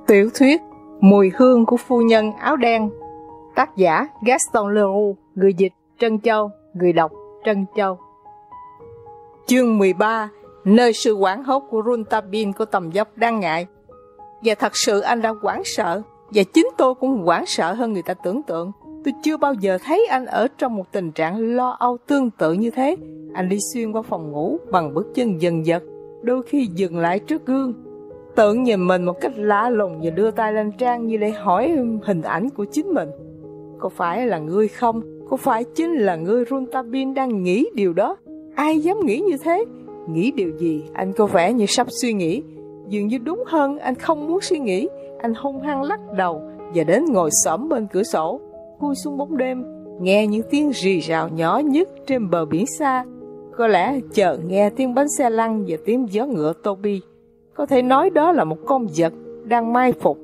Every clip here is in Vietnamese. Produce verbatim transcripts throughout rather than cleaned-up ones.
Tiểu thuyết Mùi hương của phu nhân áo đen. Tác giả Gaston Leroux. Người dịch Trân Châu. Người đọc Trân Châu. Chương mười ba. Nơi sự hoảng hốt của Rontabille có tầm dốc đáng ngại. Và thật sự anh đã hoảng sợ, và chính tôi cũng hoảng sợ hơn người ta tưởng tượng. Tôi chưa bao giờ thấy anh ở trong một tình trạng lo âu tương tự như thế. Anh đi xuyên qua phòng ngủ bằng bước chân dần dật, đôi khi dừng lại trước gương, tự nhìn mình một cách lạ lùng và đưa tay lên trang như để hỏi hình ảnh của chính mình. Có phải là ngươi không? Có phải chính là ngươi Rontabille đang nghĩ điều đó? Ai dám nghĩ như thế? Nghĩ điều gì? Anh có vẻ như sắp suy nghĩ. Dường như đúng hơn, anh không muốn suy nghĩ. Anh hung hăng lắc đầu và đến ngồi xổm bên cửa sổ, cúi xuống bóng đêm, nghe những tiếng rì rào nhỏ nhất trên bờ biển xa. Có lẽ chờ nghe tiếng bánh xe lăn và tiếng gió ngựa Toby. Có thể nói đó là một con vật đang mai phục.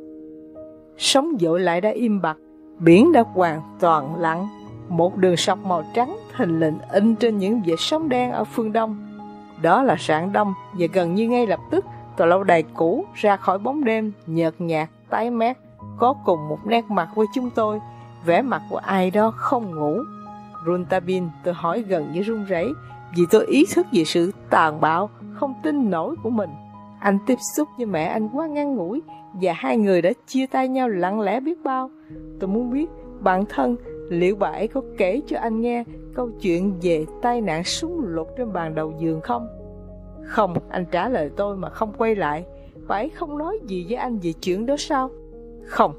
Sóng dội lại đã im bặt, biển đã hoàn toàn lặng. Một đường sọc màu trắng thình lình in trên những vệt sóng đen ở phương đông. Đó là rạng đông, và gần như ngay lập tức tòa lâu đài cũ ra khỏi bóng đêm nhợt nhạt, tái mét, có cùng một nét mặt với chúng tôi, vẻ mặt của ai đó không ngủ. Rontabille, tôi hỏi gần như run rẩy, vì tôi ý thức về sự tàn bạo, không tin nổi của mình. Anh tiếp xúc với mẹ anh quá ngắn ngủi, và hai người đã chia tay nhau lặng lẽ biết bao. Tôi muốn biết bản thân liệu bà ấy có kể cho anh nghe câu chuyện về tai nạn súng lục trên bàn đầu giường không? Không, anh trả lời tôi mà không quay lại. Bà ấy không nói gì với anh về chuyện đó sao? Không.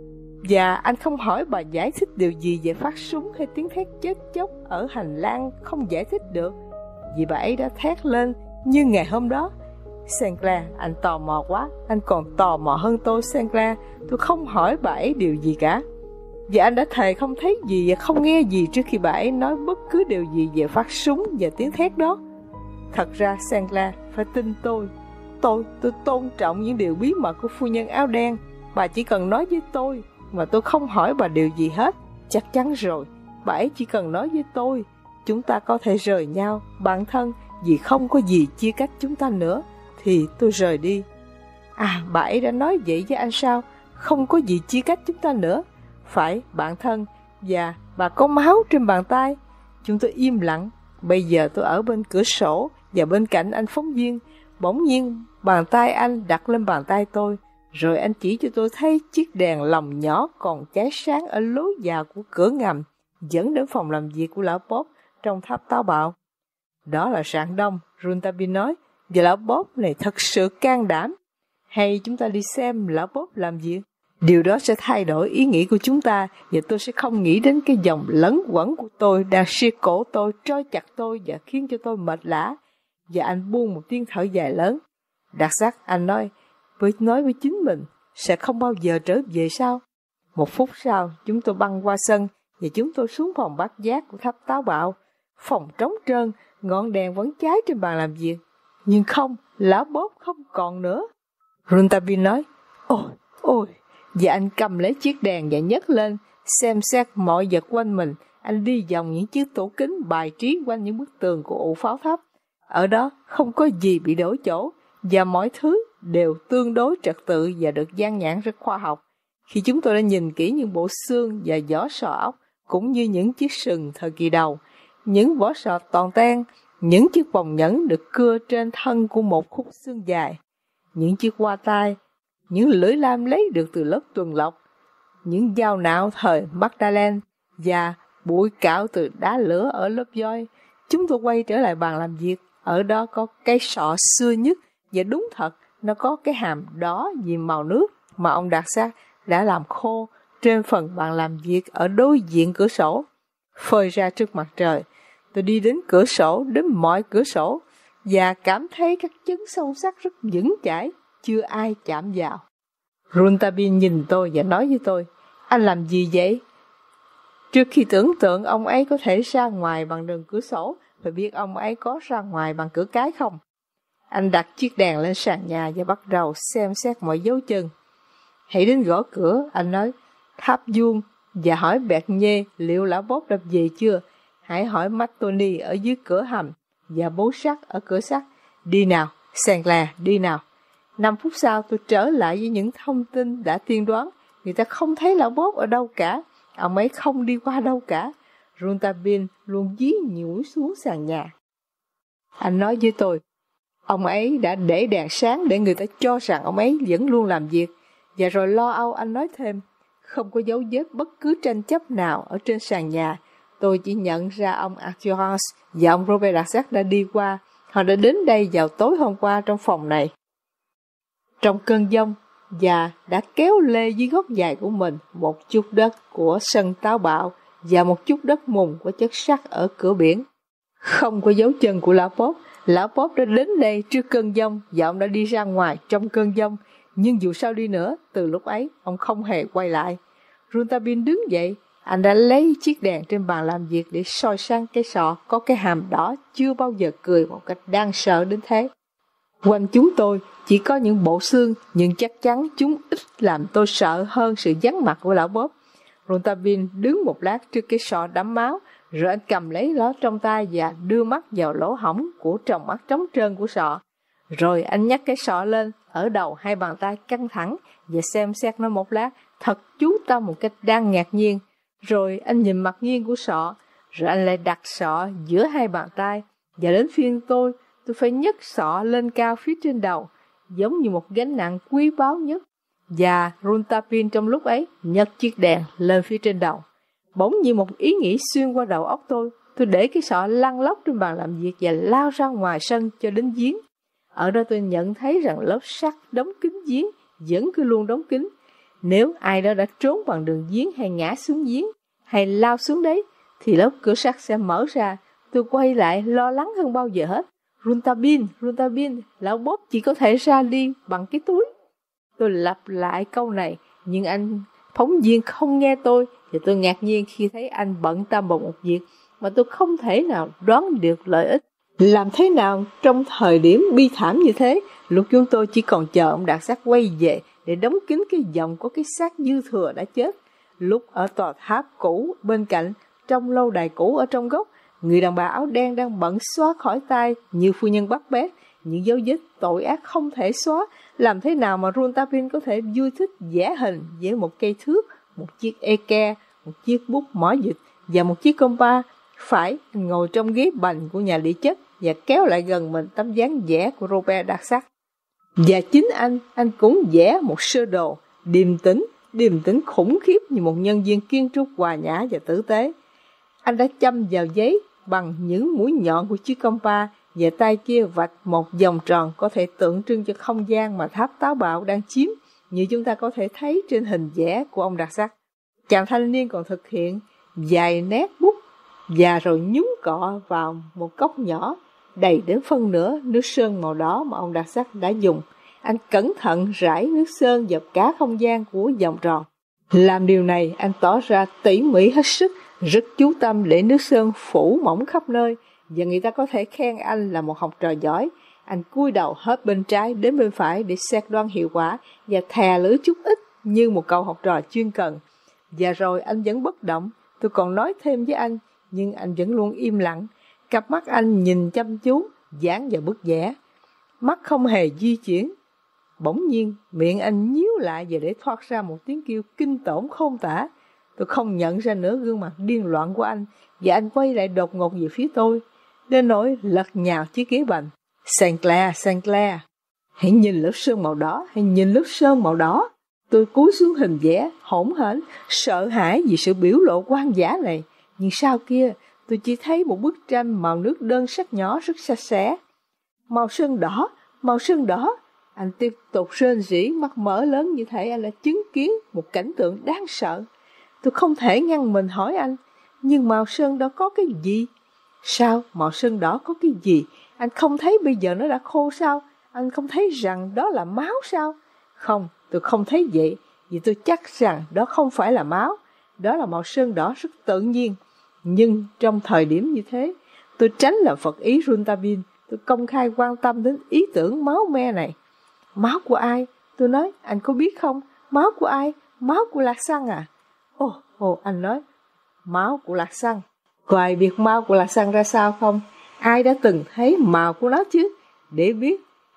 Và anh không hỏi bà giải thích điều gì về phát súng hay tiếng thét chết chóc ở hành lang không giải thích được, vì bà ấy đã thét lên như ngày hôm đó. Sinclair, anh tò mò quá. Anh còn tò mò hơn tôi, Sinclair. Tôi không hỏi bà ấy điều gì cả. Và anh đã thề không thấy gì và không nghe gì trước khi bà ấy nói bất cứ điều gì về phát súng và tiếng thét đó. Thật ra, Sinclair, phải tin tôi. Tôi, tôi tôn trọng những điều bí mật của phu nhân áo đen. Bà chỉ cần nói với tôi, mà tôi không hỏi bà điều gì hết. Chắc chắn rồi, bà ấy chỉ cần nói với tôi, chúng ta có thể rời nhau, bạn thân, vì không có gì chia cách chúng ta nữa. Thì tôi rời đi. À, bà ấy đã nói vậy với anh sao? Không có gì chia cách chúng ta nữa. Phải, bạn thân. Và bà có máu trên bàn tay. Chúng tôi im lặng. Bây giờ tôi ở bên cửa sổ và bên cạnh anh phóng viên. Bỗng nhiên bàn tay anh đặt lên bàn tay tôi. Rồi anh chỉ cho tôi thấy chiếc đèn lồng nhỏ còn cháy sáng ở lối vào của cửa ngầm dẫn đến phòng làm việc của lão Bob trong tháp táo bạo. Đó là rạng đông, Rontabille nói. Và lão Bob này thật sự can đảm. Hay chúng ta đi xem lão Bob làm việc? Điều đó sẽ thay đổi ý nghĩ của chúng ta, và tôi sẽ không nghĩ đến cái dòng lẫn quẩn của tôi đang siết cổ tôi, trói chặt tôi và khiến cho tôi mệt lả. Và anh buông một tiếng thở dài lớn. Đặc sắc, anh nói, với nói với chính mình, sẽ không bao giờ trở về sao? Một phút sau, chúng tôi băng qua sân, và chúng tôi xuống phòng bát giác của tháp táo bạo. Phòng trống trơn, ngọn đèn vẫn cháy trên bàn làm việc. Nhưng không, lão Bob không còn nữa. Rontabille nói, ôi, ôi, và anh cầm lấy chiếc đèn và nhấc lên, xem xét mọi vật quanh mình. Anh đi vòng những chiếc tủ kính bài trí quanh những bức tường của ụ pháo thấp. Ở đó không có gì bị đổi chỗ, và mọi thứ đều tương đối trật tự và được dán nhãn rất khoa học. Khi chúng tôi đã nhìn kỹ những bộ xương và vỏ sọ ốc, cũng như những chiếc sừng thời kỳ đầu, những vỏ sọ toàn ten, những chiếc vòng nhẫn được cưa trên thân của một khúc xương dài, những chiếc hoa tai, những lưỡi lam lấy được từ lớp tuần lộc, những dao nạo thời Magdalene và bụi cạo từ đá lửa ở lớp voi. Chúng tôi quay trở lại bàn làm việc. Ở đó có cái sọ xưa nhất, và đúng thật, nó có cái hàm đỏ vì màu nước mà ông Đặc Sắc đã làm khô trên phần bàn làm việc ở đối diện cửa sổ, phơi ra trước mặt trời. Tôi đi đến cửa sổ, đến mọi cửa sổ, và cảm thấy các chấn sâu sắc rất vững chãi, chưa ai chạm vào. Rontabille nhìn tôi và nói với tôi, anh làm gì vậy? Trước khi tưởng tượng ông ấy có thể ra ngoài bằng đường cửa sổ, phải biết ông ấy có ra ngoài bằng cửa cái không? Anh đặt chiếc đèn lên sàn nhà và bắt đầu xem xét mọi dấu chân. Hãy đến gõ cửa, anh nói, tháp vuông, và hỏi Bernier liệu lão Bob đã về chưa. Hãy hỏi Matoni ở dưới cửa hầm và bố sắt ở cửa sắt. Đi nào, Sinclair, đi nào. Năm phút sau tôi trở lại với những thông tin đã tiên đoán. Người ta không thấy lão Bob ở đâu cả. Ông ấy không đi qua đâu cả. Rontabin luôn dí nhủi xuống sàn nhà. Anh nói với tôi, ông ấy đã để đèn sáng để người ta cho rằng ông ấy vẫn luôn làm việc. Và rồi lo âu anh nói thêm, không có dấu vết bất cứ tranh chấp nào ở trên sàn nhà. Tôi chỉ nhận ra ông Arthur và ông Robert Darzac đã đi qua. Họ đã đến đây vào tối hôm qua trong phòng này, trong cơn giông, và đã kéo lê dưới gót giày của mình một chút đất của sân táo bạo và một chút đất mùn của chất sắt ở cửa biển. Không có dấu chân của lão Bob. Lão Bob đã đến đây trước cơn giông và ông đã đi ra ngoài trong cơn giông. Nhưng dù sao đi nữa, từ lúc ấy, ông không hề quay lại. Rontabin đứng dậy, anh đã lấy chiếc đèn trên bàn làm việc để soi sang cái sọ có cái hàm đỏ chưa bao giờ cười một cách đáng sợ đến thế. Quanh chúng tôi chỉ có những bộ xương, nhưng chắc chắn chúng ít làm tôi sợ hơn sự vắng mặt của lão Bob. Rontabin đứng một lát trước cái sọ đẫm máu, rồi anh cầm lấy nó trong tay và đưa mắt vào lỗ hổng của tròng mắt trống trơn của sọ. Rồi anh nhắc cái sọ lên ở đầu hai bàn tay căng thẳng và xem xét nó một lát, thật chú tâm một cách đang ngạc nhiên. Rồi anh nhìn mặt nghiêng của sọ, rồi anh lại đặt sọ giữa hai bàn tay, và đến phiên tôi, tôi phải nhấc sọ lên cao phía trên đầu, giống như một gánh nặng quý báu nhất. Và Rontabin trong lúc ấy nhấc chiếc đèn lên phía trên đầu. Bỗng như một ý nghĩ xuyên qua đầu óc tôi, tôi để cái sọ lăn lóc trên bàn làm việc và lao ra ngoài sân cho đến giếng. Ở đó tôi nhận thấy rằng lớp sắt đóng kín giếng vẫn cứ luôn đóng kín. Nếu ai đó đã trốn bằng đường giếng hay ngã xuống giếng hay lao xuống đấy, thì lớp cửa sắt sẽ mở ra. Tôi quay lại lo lắng hơn bao giờ hết. Rontabin, Rontabin, lão Bob chỉ có thể ra đi bằng cái túi. Tôi lặp lại câu này, nhưng anh phóng viên không nghe tôi, và tôi ngạc nhiên khi thấy anh bận tâm vào một việc mà tôi không thể nào đoán được lợi ích. Làm thế nào trong thời điểm bi thảm như thế, lúc chúng tôi chỉ còn chờ ông Darzac quay về để đóng kín cái vòng có cái xác dư thừa đã chết. Lúc ở tòa tháp cũ bên cạnh, trong lâu đài cũ ở trong góc, người đàn bà áo đen đang bận xóa khỏi tay như phu nhân bắt bét những dấu vết tội ác không thể xóa. Làm thế nào mà Rontabin có thể vui thích vẽ hình với một cây thước, một chiếc eke, một chiếc bút mỏ dịch và một chiếc compa? Phải, ngồi trong ghế bành của nhà địa chất và kéo lại gần mình tấm dáng vẽ của Robert Darzac. Và chính anh, anh cũng vẽ một sơ đồ điềm tĩnh, điềm tĩnh khủng khiếp như một nhân viên kiến trúc hòa nhã và tử tế. Anh đã châm vào giấy bằng những mũi nhọn của chiếc compa, và tay kia vạch một vòng tròn có thể tượng trưng cho không gian mà tháp táo bạo đang chiếm, như chúng ta có thể thấy trên hình vẽ của ông Darzac. Chàng thanh niên còn thực hiện vài nét bút và rồi nhúng cọ vào một cốc nhỏ đầy đến phân nửa nước sơn màu đỏ mà ông Darzac đã dùng. Anh cẩn thận rải nước sơn dọc cả không gian của vòng tròn. Làm điều này, anh tỏ ra tỉ mỉ hết sức, rất chú tâm để nước sơn phủ mỏng khắp nơi, và người ta có thể khen anh là một học trò giỏi. Anh cúi đầu hết bên trái đến bên phải để xét đoán hiệu quả và thè lưỡi chút ít như một cậu học trò chuyên cần. Và rồi anh vẫn bất động. Tôi còn nói thêm với anh, nhưng anh vẫn luôn im lặng. Cặp mắt anh nhìn chăm chú, dán vào bức vẽ. Mắt không hề di chuyển. Bỗng nhiên, miệng anh nhíu lại và để thoát ra một tiếng kêu kinh tởm khôn tả. Tôi không nhận ra nữa gương mặt điên loạn của anh, và anh quay lại đột ngột về phía tôi, đến nỗi lật nhào chiếc ghế bành. Saint Clair, Saint Clair, hãy nhìn lớp sơn màu đỏ, hãy nhìn lớp sơn màu đỏ. Tôi cúi xuống hình vẽ, hỗn hển, sợ hãi vì sự biểu lộ hoang dã này. Nhưng sau kia, tôi chỉ thấy một bức tranh màu nước đơn sắc nhỏ rất sạch sẽ. Màu sơn đỏ, màu sơn đỏ. Anh tiếp tục rên rỉ, mắt mở lớn như thể anh đã chứng kiến một cảnh tượng đáng sợ. Tôi không thể ngăn mình hỏi anh, nhưng màu sơn đó có cái gì? Sao? Màu sơn đỏ có cái gì? Anh không thấy bây giờ nó đã khô sao? Anh không thấy rằng đó là máu sao? Không, tôi không thấy vậy, vì tôi chắc rằng đó không phải là máu. Đó là màu sơn đỏ rất tự nhiên. Nhưng trong thời điểm như thế, tôi tránh làm phật ý Rontabin. Tôi công khai quan tâm đến ý tưởng máu me này. Máu của ai? Tôi nói, anh có biết không? Máu của ai? Máu của Lạc Xăng à? Ồ, ồ, anh nói, máu của Lạc Xăng. Có ai biết máu của Lạc Xăng ra sao không? Ai đã từng thấy màu của nó chứ? Để biết,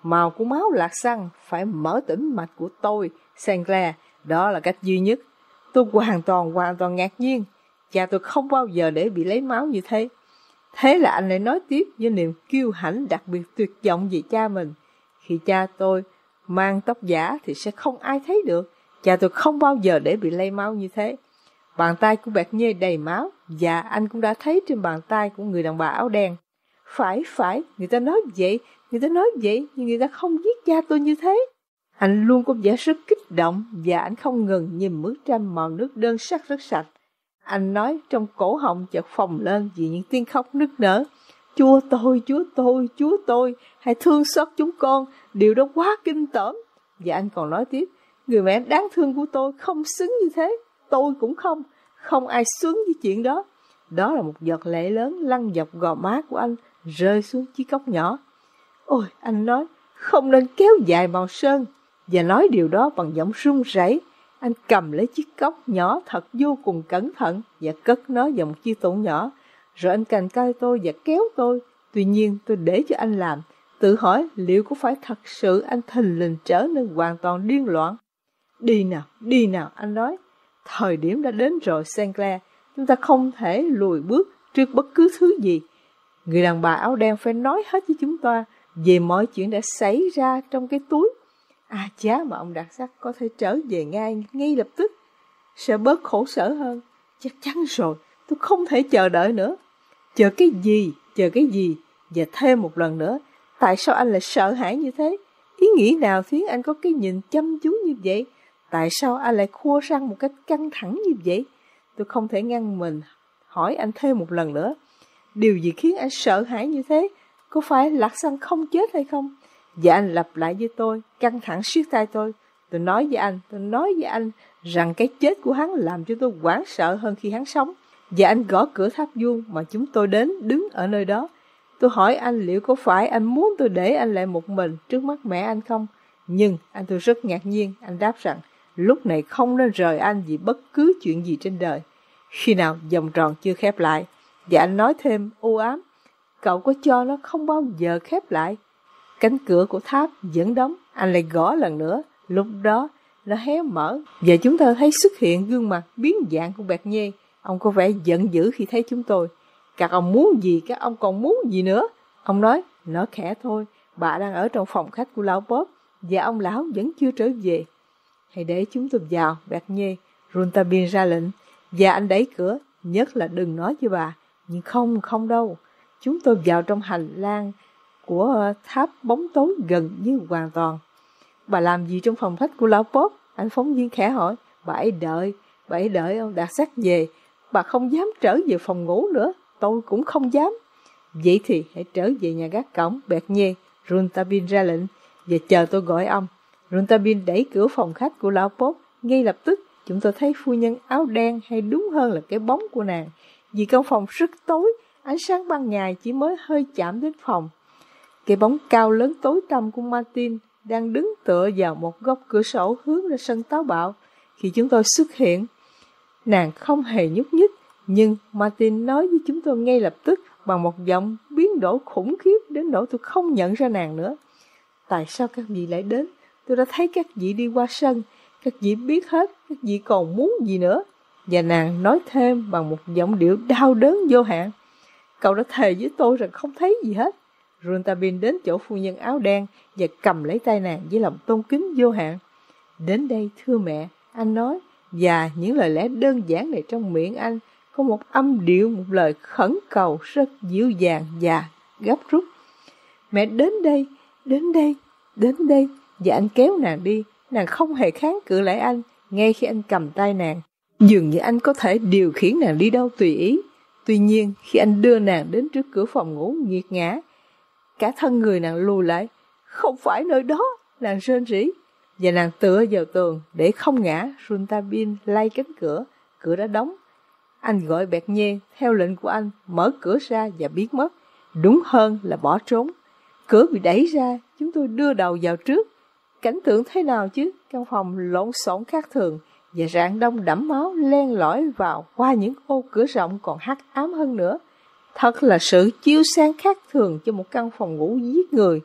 Màu của máu lạc xăng phải mở tĩnh mạch của tôi, Sinclair, đó là cách duy nhất. Tôi hoàn toàn, hoàn toàn ngạc nhiên. Cha tôi không bao giờ để bị lấy máu như thế. Thế là anh lại nói tiếp với niềm kiêu hãnh đặc biệt tuyệt vọng về cha mình. Khi cha tôi mang tóc giả thì sẽ không ai thấy được. Cha tôi không bao giờ để bị lây máu như thế. Bàn tay của Bernier đầy máu, và anh cũng đã thấy trên bàn tay của người đàn bà áo đen. Phải, phải, người ta nói vậy, người ta nói vậy, nhưng người ta không giết cha tôi như thế. Anh luôn có vẻ rất kích động, và anh không ngừng nhìn bức tranh màu nước đơn sắc rất sạch. Anh nói trong cổ họng chợt phồng lên vì những tiếng khóc nức nở. Chúa tôi, Chúa tôi, Chúa tôi, hãy thương xót chúng con, điều đó quá kinh tởm. Và anh còn nói tiếp, người mẹ đáng thương của tôi không xứng như thế, tôi cũng không, không ai xứng với chuyện đó. Đó là một giọt lệ lớn lăn dọc gò má của anh, rơi xuống chiếc cốc nhỏ. Ôi, anh nói, không nên kéo dài màu sơn. Và nói điều đó bằng giọng run rẩy. Anh cầm lấy chiếc cốc nhỏ thật vô cùng cẩn thận và cất nó vào một chiếc tủ nhỏ. Rồi anh cành cây tôi và kéo tôi. Tuy nhiên tôi để cho anh làm, tự hỏi liệu có phải thật sự anh thình lình trở nên hoàn toàn điên loạn. Đi nào, đi nào, anh nói. Thời điểm đã đến rồi, Sinclair. Chúng ta không thể lùi bước trước bất cứ thứ gì. Người đàn bà áo đen phải nói hết với chúng ta về mọi chuyện đã xảy ra trong cái túi. À chá mà ông Đặc Sắc có thể trở về ngay, ngay lập tức. Sẽ bớt khổ sở hơn. Chắc chắn rồi, tôi không thể chờ đợi nữa. Chờ cái gì, chờ cái gì? Và thêm một lần nữa, tại sao anh lại sợ hãi như thế? Ý nghĩ nào khiến anh có cái nhìn chăm chú như vậy? Tại sao anh lại khua răng một cách căng thẳng như vậy? Tôi không thể ngăn mình hỏi anh thêm một lần nữa. Điều gì khiến anh sợ hãi như thế? Có phải Lạc Xăng không chết hay không? Và anh lặp lại với tôi, căng thẳng siết tay tôi. Tôi nói với anh, tôi nói với anh rằng cái chết của hắn làm cho tôi hoảng sợ hơn khi hắn sống. Và anh gõ cửa tháp vuông mà chúng tôi đến đứng ở nơi đó. Tôi hỏi anh liệu có phải anh muốn tôi để anh lại một mình trước mắt mẹ anh không? Nhưng anh tôi rất ngạc nhiên, anh đáp rằng lúc này không nên rời anh vì bất cứ chuyện gì trên đời. Khi nào vòng tròn chưa khép lại. Và anh nói thêm u ám, cậu có cho nó không bao giờ khép lại. Cánh cửa của tháp vẫn đóng, anh lại gõ lần nữa. Lúc đó nó hé mở và chúng tôi thấy xuất hiện gương mặt biến dạng của Bernier. Ông có vẻ giận dữ khi thấy chúng tôi. Các ông muốn gì, các ông còn muốn gì nữa? Ông nói, nói khẽ thôi, bà đang ở trong phòng khách của lão Bob và ông lão vẫn chưa trở về. Hãy để chúng tôi vào, Bernier. Rouletabille ra lệnh và anh đẩy cửa, nhất là đừng nói với bà. Nhưng không, không đâu. Chúng tôi vào trong hành lang của tháp bóng tối gần như hoàn toàn. Bà làm gì trong phòng khách của lão Bob? Anh phóng viên khẽ hỏi. Bà ấy đợi, bà ấy đợi ông Đạt Sắc về. Bà không dám trở về phòng ngủ nữa. Tôi cũng không dám. Vậy thì hãy trở về nhà gác cổng, Bernier. Rouletabille ra lệnh và chờ tôi gọi ông. Rouletabille đẩy cửa phòng khách của lão Bob. Ngay lập tức chúng tôi thấy phu nhân áo đen, hay đúng hơn là cái bóng của nàng. Vì căn phòng rất tối, ánh sáng ban ngày chỉ mới hơi chạm đến phòng. Cái bóng cao lớn tối tăm của Martin đang đứng tựa vào một góc cửa sổ hướng ra sân táo bạo. Khi chúng tôi xuất hiện, nàng không hề nhúc nhích, nhưng Martin nói với chúng tôi ngay lập tức bằng một giọng biến đổi khủng khiếp đến nỗi tôi không nhận ra nàng nữa. Tại sao các vị lại đến? Tôi đã thấy các vị đi qua sân, các vị biết hết, các vị còn muốn gì nữa? Và nàng nói thêm bằng một giọng điệu đau đớn vô hạn. Cậu đã thề với tôi rằng không thấy gì hết. Rouletabille đến chỗ phu nhân áo đen và cầm lấy tay nàng với lòng tôn kính vô hạn. Đến đây thưa mẹ, anh nói, và những lời lẽ đơn giản này trong miệng anh có một âm điệu, một lời khẩn cầu rất dịu dàng và gấp rút. Mẹ đến đây, đến đây, đến đây. Và anh kéo nàng đi, nàng không hề kháng cự lại anh, ngay khi anh cầm tay nàng. Dường như anh có thể điều khiển nàng đi đâu tùy ý. Tuy nhiên, khi anh đưa nàng đến trước cửa phòng ngủ nghiệt ngã, cả thân người nàng lùi lại. Không phải nơi đó, nàng rên rỉ. Và nàng tựa vào tường để không ngã. Rouletabille lay cánh cửa, cửa đã đóng. Anh gọi Bernier theo lệnh của anh, mở cửa ra và biến mất. Đúng hơn là bỏ trốn. Cửa bị đẩy ra, chúng tôi đưa đầu vào trước. Cảnh tượng thế nào chứ? Căn phòng lộn xộn khác thường và rạng đông đẫm máu len lỏi vào qua những ô cửa rộng còn hắc ám hơn nữa. Thật là sự chiếu sáng khác thường cho một căn phòng ngủ giết người.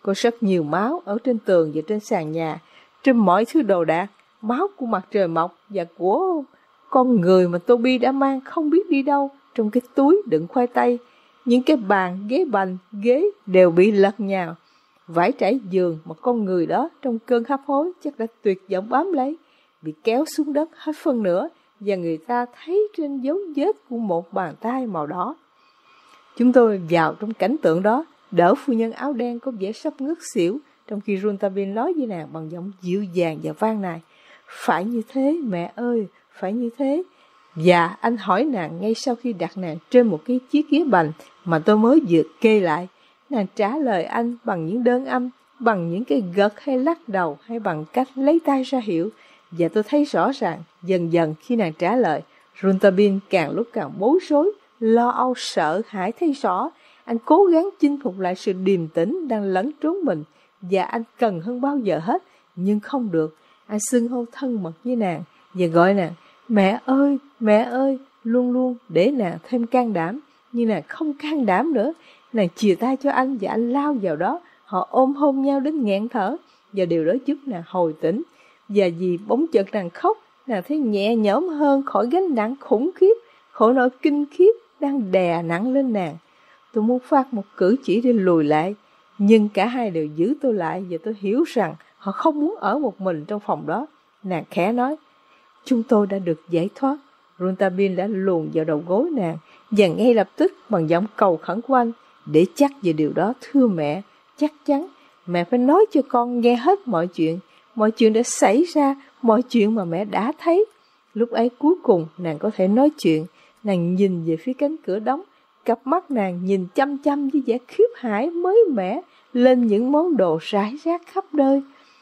Có rất nhiều máu ở trên tường và trên sàn nhà, trên mọi thứ đồ đạc, máu của mặt trời mọc và của con người mà Toby đã mang không biết đi đâu trong cái túi đựng khoai tây. Những cái bàn, ghế bành, ghế đều bị lật nhào. Vải trải giường mà con người đó trong cơn hấp hối chắc đã tuyệt vọng bám lấy, bị kéo xuống đất hết phân nửa, và người ta thấy trên dấu vết của một bàn tay màu đỏ. Chúng tôi vào trong cảnh tượng đó, đỡ phu nhân áo đen có vẻ sắp ngất xỉu, trong khi Rouletabille nói với nàng bằng giọng dịu dàng và vang nài: "Phải như thế, mẹ ơi, phải như thế." Và anh hỏi nàng ngay sau khi đặt nàng trên một cái chiếc ghế bành mà tôi mới vừa kê lại. Nàng trả lời anh bằng những đơn âm, bằng những cái gật hay lắc đầu, hay bằng cách lấy tay ra hiệu. Và tôi thấy rõ ràng, dần dần khi nàng trả lời, Rouletabille càng lúc càng bối rối, lo âu sợ hãi thấy rõ. Anh cố gắng chinh phục lại sự điềm tĩnh đang lẫn trốn mình, và anh cần hơn bao giờ hết, nhưng không được. Anh xưng hô thân mật với nàng và gọi nàng "Mẹ ơi, mẹ ơi", luôn luôn để nàng thêm can đảm. Nhưng nàng không can đảm nữa. Nàng chìa tay cho anh và anh lao vào đó. Họ ôm hôn nhau đến nghẹn thở, và điều đó giúp nàng hồi tỉnh. Và vì bỗng chợt nàng khóc, nàng thấy nhẹ nhõm hơn khỏi gánh nặng khủng khiếp, khổ nỗi kinh khiếp đang đè nặng lên nàng. Tôi muốn phát một cử chỉ để lùi lại, nhưng cả hai đều giữ tôi lại, và tôi hiểu rằng họ không muốn ở một mình trong phòng đó. Nàng khẽ nói: "Chúng tôi đã được giải thoát." Rouletabille đã luồn vào đầu gối nàng, và ngay lập tức bằng giọng cầu khẩn của anh: "Để chắc về điều đó, thưa mẹ, chắc chắn, mẹ phải nói cho con nghe hết mọi chuyện, mọi chuyện đã xảy ra, mọi chuyện mà mẹ đã thấy." Lúc ấy cuối cùng nàng có thể nói chuyện. Nàng nhìn về phía cánh cửa đóng, cặp mắt nàng nhìn chăm chăm với vẻ khiếp hãi mới mẻ lên những món đồ rải rác khắp nơi.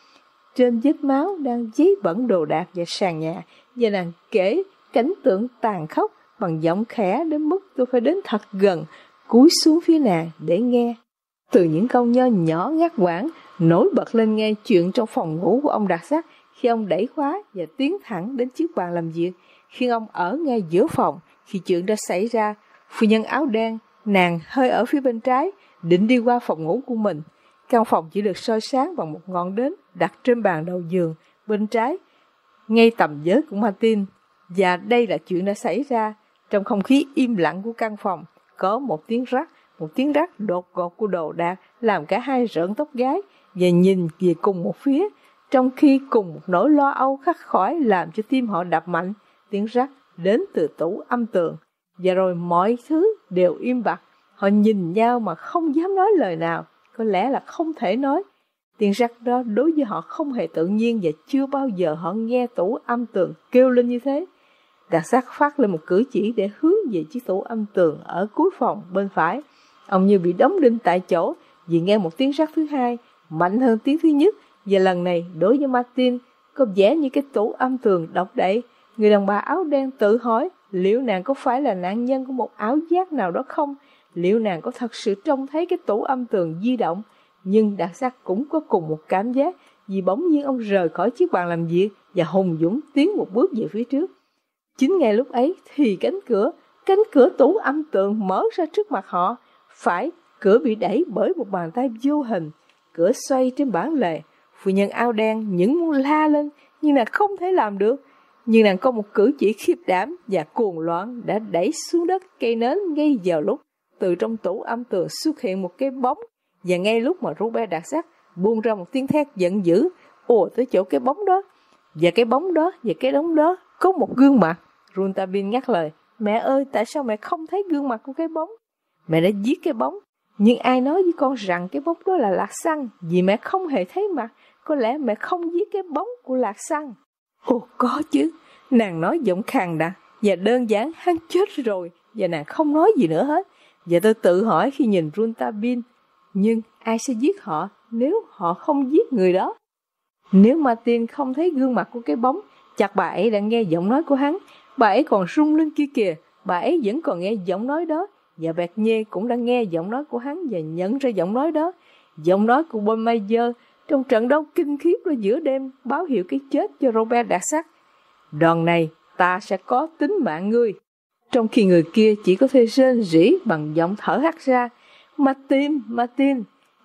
Trên vết máu đang giấy bẩn đồ đạc và sàn nhà, và nàng kể cảnh tượng tàn khốc bằng giọng khẽ đến mức tôi phải đến thật gần, cúi xuống phía nàng để nghe. Từ những câu nho nhỏ ngắt quãng nổi bật lên nghe chuyện trong phòng ngủ của ông Đặc Sắc, khi ông đẩy khóa và tiến thẳng đến chiếc bàn làm việc, khi ông ở ngay giữa phòng. Khi chuyện đã xảy ra, phu nhân áo đen, nàng hơi ở phía bên trái, định đi qua phòng ngủ của mình. Căn phòng chỉ được soi sáng bằng một ngọn nến đặt trên bàn đầu giường bên trái, ngay tầm với của Martin. Và đây là chuyện đã xảy ra. Trong không khí im lặng của căn phòng, có một tiếng rắc, một tiếng rắc đột ngột của đồ đạc làm cả hai rợn tóc gáy và nhìn về cùng một phía, trong khi cùng một nỗi lo âu khắc khoải làm cho tim họ đập mạnh. Tiếng rắc đến từ tủ âm tường, và rồi mọi thứ đều im bặt. Họ nhìn nhau mà không dám nói lời nào, có lẽ là không thể nói. Tiếng rắc đó đối với họ không hề tự nhiên, và chưa bao giờ họ nghe tủ âm tường kêu lên như thế. Đặc Sắc phát lên một cử chỉ để hướng về chiếc tủ âm tường ở cuối phòng bên phải. Ông như bị đóng đinh tại chỗ vì nghe một tiếng rắc thứ hai mạnh hơn tiếng thứ nhất, và lần này đối với Martin có vẻ như cái tủ âm tường độc đậy. Người đàn bà áo đen tự hỏi liệu nàng có phải là nạn nhân của một ảo giác nào đó không, liệu nàng có thật sự trông thấy cái tủ âm tường di động. Nhưng Đặc Sắc cũng có cùng một cảm giác, vì bỗng nhiên ông rời khỏi chiếc bàn làm việc và hùng dũng tiến một bước về phía trước. Chính ngay lúc ấy thì cánh cửa, cánh cửa tủ âm tường mở ra trước mặt họ. Phải, cửa bị đẩy bởi một bàn tay vô hình. Cửa xoay trên bản lề. Phu nhân áo đen những muốn la lên, nhưng nàng không thể làm được. Nhưng nàng có một cử chỉ khiếp đảm và cuồng loạn đã đẩy xuống đất cây nến ngay vào lúc từ trong tủ âm tường xuất hiện một cái bóng. Và ngay lúc mà Robert Đặc Sắc buông ra một tiếng thét giận dữ ùa tới chỗ cái bóng đó, và cái bóng đó và cái đống đó có một gương mặt. Rouletabille ngắt lời: "Mẹ ơi, tại sao mẹ không thấy gương mặt của cái bóng? Mẹ đã giết cái bóng, nhưng ai nói với con rằng cái bóng đó là Lạc Xăng? Vì mẹ không hề thấy mặt, có lẽ mẹ không giết cái bóng của Lạc Xăng." "Ồ, có chứ," nàng nói giọng khàn đặc và đơn giản: "Hắn chết rồi." Và nàng không nói gì nữa hết. Và tôi tự hỏi khi nhìn Rouletabille, nhưng ai sẽ giết họ nếu họ không giết người đó? Nếu Martin không thấy gương mặt của cái bóng, chắc bà ấy đã nghe giọng nói của hắn. Bà ấy còn rung lên kia kìa, bà ấy vẫn còn nghe giọng nói đó. Và Bernier cũng đã nghe giọng nói của hắn và nhận ra giọng nói đó. Giọng nói của Baudelaire trong trận đấu kinh khiếp đó giữa đêm báo hiệu cái chết cho Robert Đặc Sắc. "Đòn này ta sẽ có tính mạng ngươi." Trong khi người kia chỉ có thể rên rỉ bằng giọng thở hắt ra: "Martin, Martin."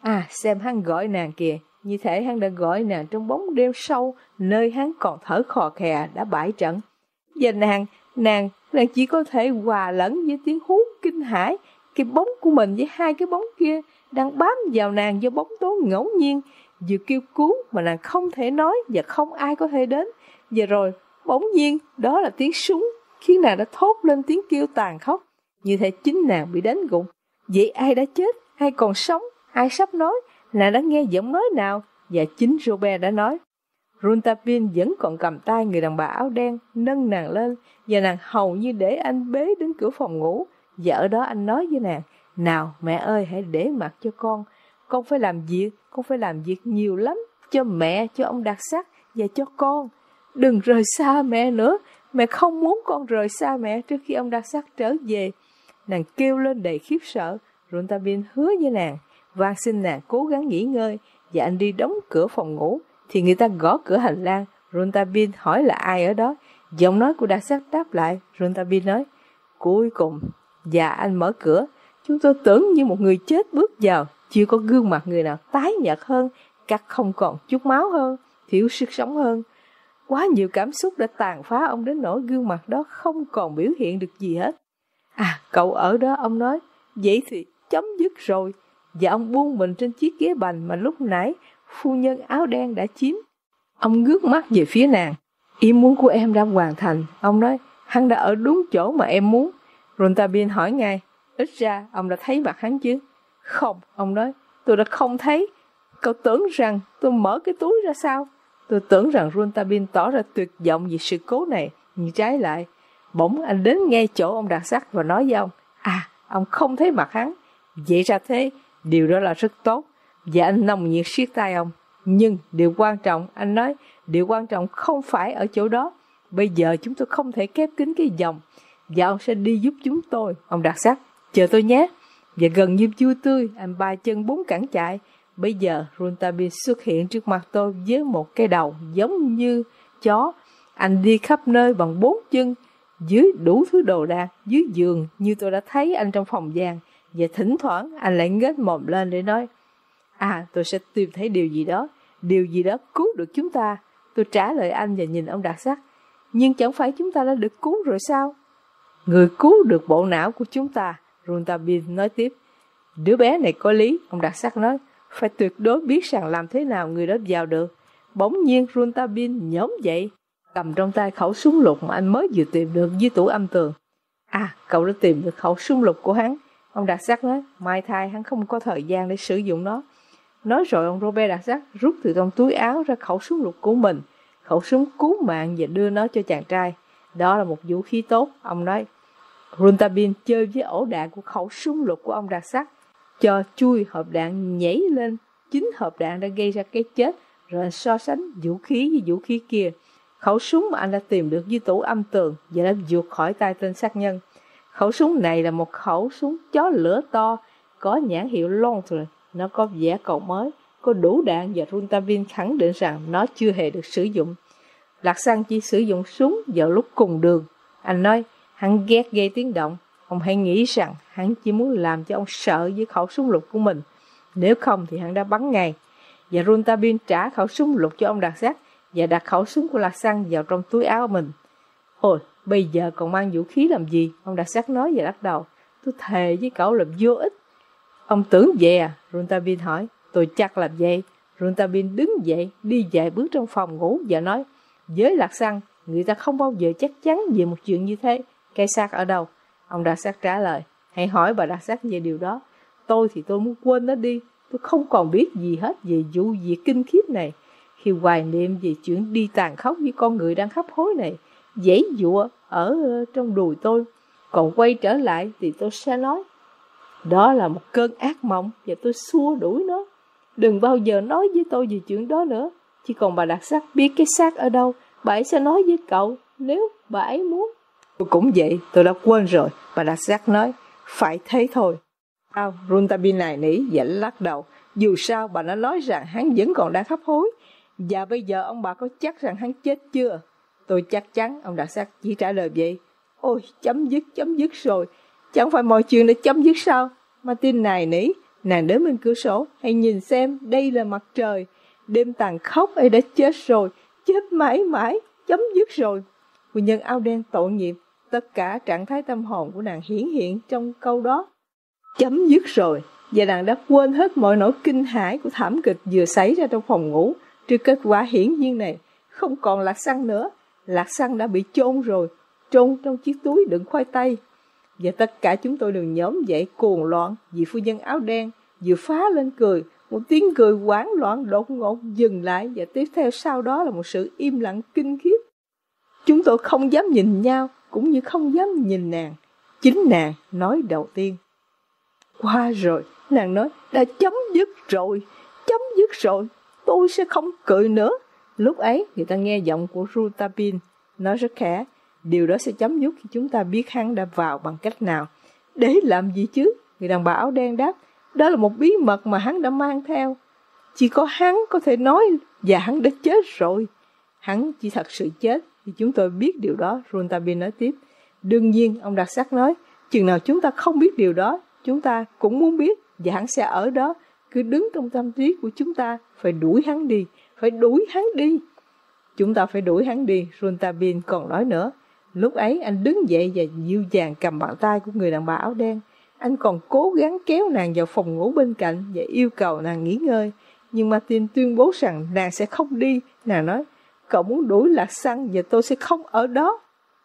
À, xem hắn gọi nàng kìa, như thể hắn đã gọi nàng trong bóng đêm sâu, nơi hắn còn thở khò khè đã bãi trận. Và nàng, nàng, nàng chỉ có thể hòa lẫn với tiếng hú kinh hãi, cái bóng của mình với hai cái bóng kia đang bám vào nàng do bóng tối ngẫu nhiên, vừa kêu cứu mà nàng không thể nói và không ai có thể đến. Và rồi, bỗng nhiên, đó là tiếng súng, khiến nàng đã thốt lên tiếng kêu tàn khốc, như thể chính nàng bị đánh gục. Vậy ai đã chết, ai còn sống, ai sắp nói, nàng đã nghe giọng nói nào? Và chính Robert đã nói. Rontabin vẫn còn cầm tay người đàn bà áo đen, nâng nàng lên, và nàng hầu như để anh bế đến cửa phòng ngủ. Và ở đó anh nói với nàng, nào mẹ ơi, hãy để mặc cho con, con phải làm việc, con phải làm việc nhiều lắm, cho mẹ, cho ông Đặc Sắc và cho con. Đừng rời xa mẹ nữa, mẹ không muốn con rời xa mẹ trước khi ông Đặc Sắc trở về. Nàng kêu lên đầy khiếp sợ. Rontabin hứa với nàng, van xin nàng cố gắng nghỉ ngơi, và anh đi đóng cửa phòng ngủ. Thì người ta gõ cửa hành lang. Rontabin hỏi là ai ở đó. Giọng nói của Đặc Sắc đáp lại. Rontabin nói, cuối cùng, và anh mở cửa. Chúng tôi tưởng như một người chết bước vào, chưa có gương mặt người nào tái nhợt hơn, cắt không còn chút máu hơn, thiếu sức sống hơn. Quá nhiều cảm xúc đã tàn phá ông đến nỗi gương mặt đó không còn biểu hiện được gì hết. À, cậu ở đó, ông nói, vậy thì chấm dứt rồi. Và ông buông mình trên chiếc ghế bành mà lúc nãy phu nhân áo đen đã chiếm. Ông ngước mắt về phía nàng. Ý muốn của em đã hoàn thành. Ông nói, hắn đã ở đúng chỗ mà em muốn. Rontabin hỏi ngay, ít ra ông đã thấy mặt hắn chứ? Không, ông nói, tôi đã không thấy. Cậu tưởng rằng tôi mở cái túi ra sao? Tôi tưởng rằng Rontabin tỏ ra tuyệt vọng vì sự cố này, nhưng trái lại. Bỗng anh đến ngay chỗ ông Đặc Sắc và nói với ông, à, ông không thấy mặt hắn. Vậy ra thế, điều đó là rất tốt. Và anh nồng nhiệt siết tay ông. Nhưng điều quan trọng, anh nói, điều quan trọng không phải ở chỗ đó. Bây giờ chúng tôi không thể khép kín cái vòng, và ông sẽ đi giúp chúng tôi. Ông Đặc Sắc, chờ tôi nhé. Và gần như vui tươi, anh ba chân bốn cẳng chạy. Bây giờ Rontabin xuất hiện trước mặt tôi với một cái đầu giống như chó. Anh đi khắp nơi bằng bốn chân, dưới đủ thứ đồ đạc, dưới giường như tôi đã thấy anh trong phòng vàng. Và thỉnh thoảng anh lại ngếch mồm lên để nói, à, tôi sẽ tìm thấy điều gì đó, điều gì đó cứu được chúng ta. Tôi trả lời anh và nhìn ông Đặc Sắc. Nhưng chẳng phải chúng ta đã được cứu rồi sao? Người cứu được bộ não của chúng ta, Rontabin nói tiếp. Đứa bé này có lý, ông Đặc Sắc nói. Phải tuyệt đối biết rằng làm thế nào người đó vào được. Bỗng nhiên Rontabin nhổm dậy, cầm trong tay khẩu súng lục mà anh mới vừa tìm được dưới tủ âm tường. À, cậu đã tìm được khẩu súng lục của hắn. Ông Đặc Sắc nói, mai thai hắn không có thời gian để sử dụng nó. Nói rồi ông Robert Đặc Sắc rút từ trong túi áo ra khẩu súng lục của mình, khẩu súng cứu mạng, và đưa nó cho chàng trai. Đó là một vũ khí tốt, ông nói. Rontabin chơi với ổ đạn của khẩu súng lục của ông Đặc Sắc, cho chui hộp đạn nhảy lên. Chính hộp đạn đã gây ra cái chết. Rồi anh so sánh vũ khí với vũ khí kia. Khẩu súng mà anh đã tìm được dưới tủ âm tường và đã vụt khỏi tay tên sát nhân. Khẩu súng này là một khẩu súng chó lửa to, có nhãn hiệu Lontre. Nó có vẻ còn mới, có đủ đạn, và Rontabin khẳng định rằng nó chưa hề được sử dụng. Lạc Sang chỉ sử dụng súng vào lúc cùng đường. Anh nói, hắn ghét gây tiếng động. Ông hãy nghĩ rằng hắn chỉ muốn làm cho ông sợ với khẩu súng lục của mình. Nếu không thì hắn đã bắn ngay. Và Rontabin trả khẩu súng lục cho ông Đặc Sắc và đặt khẩu súng của Lạc Sang vào trong túi áo mình. Ôi, bây giờ còn mang vũ khí làm gì? Ông Đặc Sắc nói và lắc đầu. Tôi thề với cậu là vô ích. Ông tưởng vậy à? Rontabin hỏi. Tôi chắc là vậy. Rontabin đứng dậy, đi vài bước trong phòng ngủ và nói, với Lạc Sang, người ta không bao giờ chắc chắn về một chuyện như thế. Cây xác ở đâu? Ông Đặc Sắc trả lời, hãy hỏi bà Đặc Sắc về điều đó. Tôi thì tôi muốn quên nó đi. Tôi không còn biết gì hết về vụ việc kinh khiếp này. Khi hoài niệm về chuyện đi tàn khốc với con người đang hấp hối này, giãy giụa ở trong đùi tôi. Còn quay trở lại thì tôi sẽ nói, đó là một cơn ác mộng và tôi xua đuổi nó. Đừng bao giờ nói với tôi về chuyện đó nữa. Chỉ còn bà Đặc Sắc biết cái xác ở đâu, bà ấy sẽ nói với cậu nếu bà ấy muốn. Tôi cũng vậy, tôi đã quên rồi. Bà Đặc Sắc nói, phải thế thôi. Sao? Rontabin này nỉ và lắc đầu. Dù sao bà đã nói rằng hắn vẫn còn đang hấp hối. Và bây giờ ông bà có chắc rằng hắn chết chưa? Tôi chắc chắn. Ông Đặc Sắc chỉ trả lời vậy. Ôi, chấm dứt, chấm dứt rồi. Chẳng phải mọi chuyện đã chấm dứt sao? Martin này nỉ, Nàng đến bên cửa sổ, hãy nhìn xem, đây là mặt trời. Đêm tàn khốc ấy đã chết rồi, chết mãi mãi, chấm dứt rồi. Phu nhân áo đen tội nghiệp, tất cả trạng thái tâm hồn của nàng hiển hiện trong câu đó. Chấm dứt rồi, và nàng đã quên hết mọi nỗi kinh hãi của thảm kịch vừa xảy ra trong phòng ngủ. Trước kết quả hiển nhiên này, không còn Lạc Săng nữa. Lạc Săng đã bị chôn rồi, chôn trong chiếc túi đựng khoai tây. Và tất cả chúng tôi đều nhóm dậy cuồng loạn vì phu nhân áo đen vừa phá lên cười. Một tiếng cười hoảng loạn đột ngột dừng lại, và tiếp theo sau đó là một sự im lặng kinh khiếp. Chúng tôi không dám nhìn nhau, cũng như không dám nhìn nàng. Chính nàng nói đầu tiên. Qua rồi, nàng nói, đã chấm dứt rồi, chấm dứt rồi, tôi sẽ không cười nữa. Lúc ấy, người ta nghe giọng của Rouletabille nói rất khẽ, điều đó sẽ chấm dứt khi chúng ta biết hắn đã vào bằng cách nào. Để làm gì chứ? Người đàn bà áo đen đáp, đó là một bí mật mà hắn đã mang theo. Chỉ có hắn có thể nói, và hắn đã chết rồi. Hắn chỉ thật sự chết, thì chúng tôi biết điều đó, Rouletabille nói tiếp. Đương nhiên, ông Đặc Sắc nói, chừng nào chúng ta không biết điều đó, chúng ta cũng muốn biết, và hắn sẽ ở đó, cứ đứng trong tâm trí của chúng ta, phải đuổi hắn đi, phải đuổi hắn đi. Chúng ta phải đuổi hắn đi, Rouletabille còn nói nữa. Lúc ấy anh đứng dậy và dịu dàng cầm bàn tay của người đàn bà áo đen. Anh còn cố gắng kéo nàng vào phòng ngủ bên cạnh và yêu cầu nàng nghỉ ngơi. Nhưng Martin tuyên bố rằng nàng sẽ không đi. Nàng nói, cậu muốn đuổi Lạc Săng và tôi sẽ không ở đó.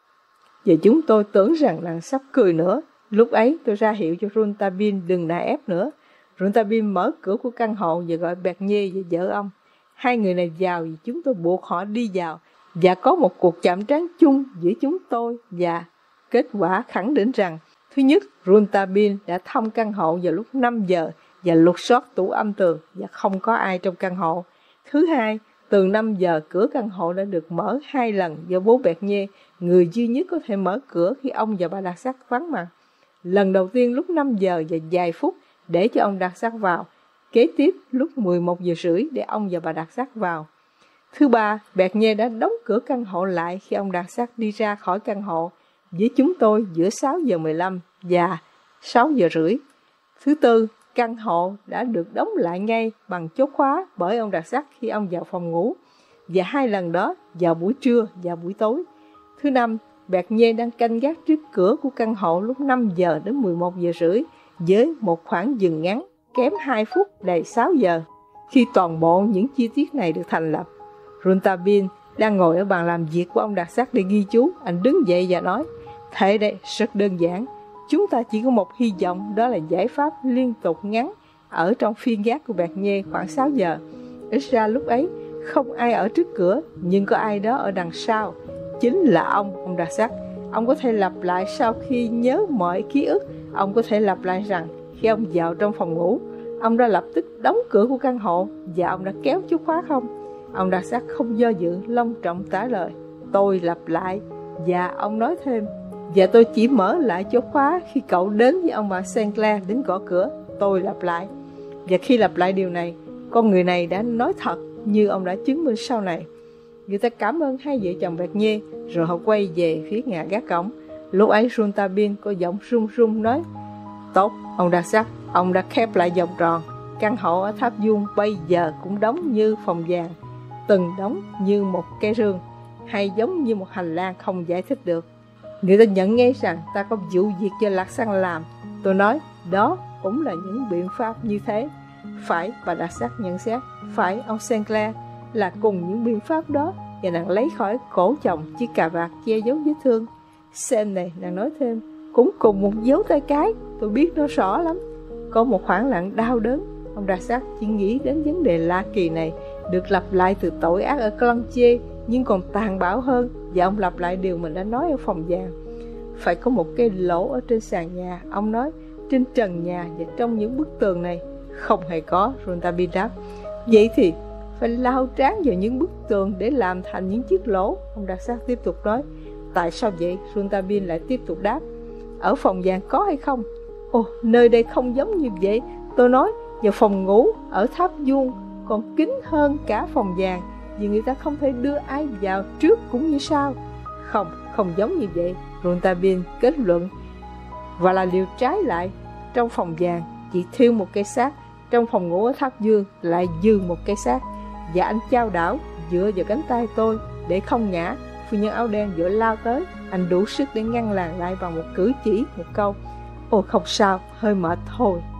Và chúng tôi tưởng rằng nàng sắp cười nữa. Lúc ấy tôi ra hiệu cho Rouletabille đừng nài ép nữa. Rouletabille mở cửa của căn hộ và gọi Bernier và vợ ông. Hai người này vào vì chúng tôi buộc họ đi vào. Và có một cuộc chạm trán chung giữa chúng tôi và kết quả khẳng định rằng thứ nhất, Rouletabille đã thông căn hộ vào lúc năm giờ và lục soát tủ âm tường và không có ai trong căn hộ. Thứ hai, từ năm giờ cửa căn hộ đã được mở hai lần do bố Bernier, người duy nhất có thể mở cửa khi ông và bà Đặc Sắc vắng mặt. Lần đầu tiên lúc năm giờ và vài phút để cho ông Đặc Sắc vào. Kế tiếp lúc mười một giờ rưỡi để ông và bà Đặc Sắc vào. Thứ ba, Bernier đã đóng cửa căn hộ lại khi ông Đặc Sắc đi ra khỏi căn hộ với chúng tôi giữa sáu giờ mười lăm và sáu giờ rưỡi. Thứ tư, căn hộ đã được đóng lại ngay bằng chốt khóa bởi ông Đặc Sắc khi ông vào phòng ngủ, và hai lần đó vào buổi trưa và buổi tối. Thứ năm, Bernier đang canh gác trước cửa của căn hộ lúc năm giờ đến mười một giờ rưỡi với một khoảng dừng ngắn kém hai phút đầy sáu giờ. Khi toàn bộ những chi tiết này được thành lập, Rouletabille đang ngồi ở bàn làm việc của ông Đặc Sắc để ghi chú. Anh đứng dậy và nói, thế đây rất đơn giản. Chúng ta chỉ có một hy vọng, đó là giải pháp liên tục ngắn ở trong phiên gác của Bernier khoảng sáu giờ. Ít ra lúc ấy không ai ở trước cửa, nhưng có ai đó ở đằng sau. Chính là ông, ông Đặc Sắc. Ông có thể lặp lại sau khi nhớ mọi ký ức. Ông có thể lặp lại rằng khi ông vào trong phòng ngủ, ông đã lập tức đóng cửa của căn hộ và ông đã kéo chốt khóa không? Ông Đặc Sắc không do dự, long trọng trả lời, tôi lặp lại. Và ông nói thêm, và tôi chỉ mở lại chốt khóa khi cậu đến với ông bà Saint Clair đến gõ cửa. Tôi lặp lại. Và khi lặp lại điều này, con người này đã nói thật như ông đã chứng minh sau này. Người ta cảm ơn hai vợ chồng Bernier, rồi họ quay về phía nhà gác cổng. Lúc ấy Rouletabille có giọng run run nói, tốt, ông Đặc Sắc, ông đã khép lại vòng tròn. Căn hộ ở Tháp Vuông bây giờ cũng đóng như phòng vàng, từng đóng như một cái rương, hay giống như một hành lang không giải thích được. Người ta nhận nghe rằng ta có vụ việc cho Lạc Săng làm. Tôi nói, đó cũng là những biện pháp như thế. Phải, bà Đặc Sắc nhận xét. Phải, ông Saint Clair, là cùng những biện pháp đó. Và nàng lấy khỏi cổ chồng chiếc cà vạt che giấu vết thương. Xem này, nàng nói thêm, cũng cùng một dấu tay cái. Tôi biết nó rõ lắm. Có một khoảng lặng đau đớn. Ông Đặc Sắc chỉ nghĩ đến vấn đề lạ kỳ này, được lặp lại từ tội ác ở Clantier, nhưng còn tàn bạo hơn. Và ông lặp lại điều mình đã nói ở phòng vàng. Phải có một cái lỗ ở trên sàn nhà. Ông nói, trên trần nhà và trong những bức tường này. Không hề có, Rouletabille đáp. Vậy thì phải lao trán vào những bức tường để làm thành những chiếc lỗ. Ông Đặc Sắc tiếp tục nói. Tại sao vậy? Rouletabille lại tiếp tục đáp. Ở phòng vàng có hay không? Ồ, nơi đây không giống như vậy. Tôi nói, vào phòng ngủ ở Tháp Vuông còn kín hơn cả phòng vàng, vì người ta không thể đưa ai vào trước cũng như sau. Không, không giống như vậy, Rouletabille kết luận. Và là điều trái lại. Trong phòng vàng, chỉ thiếu một cây xác. Trong phòng ngủ ở tháp Dương lại dư một cây xác. Và anh chao đảo dựa vào cánh tay tôi để không ngã. Phu nhân áo đen vội lao tới. Anh đủ sức để ngăn làng lại bằng một cử chỉ, một câu: ồ không sao, hơi mệt thôi.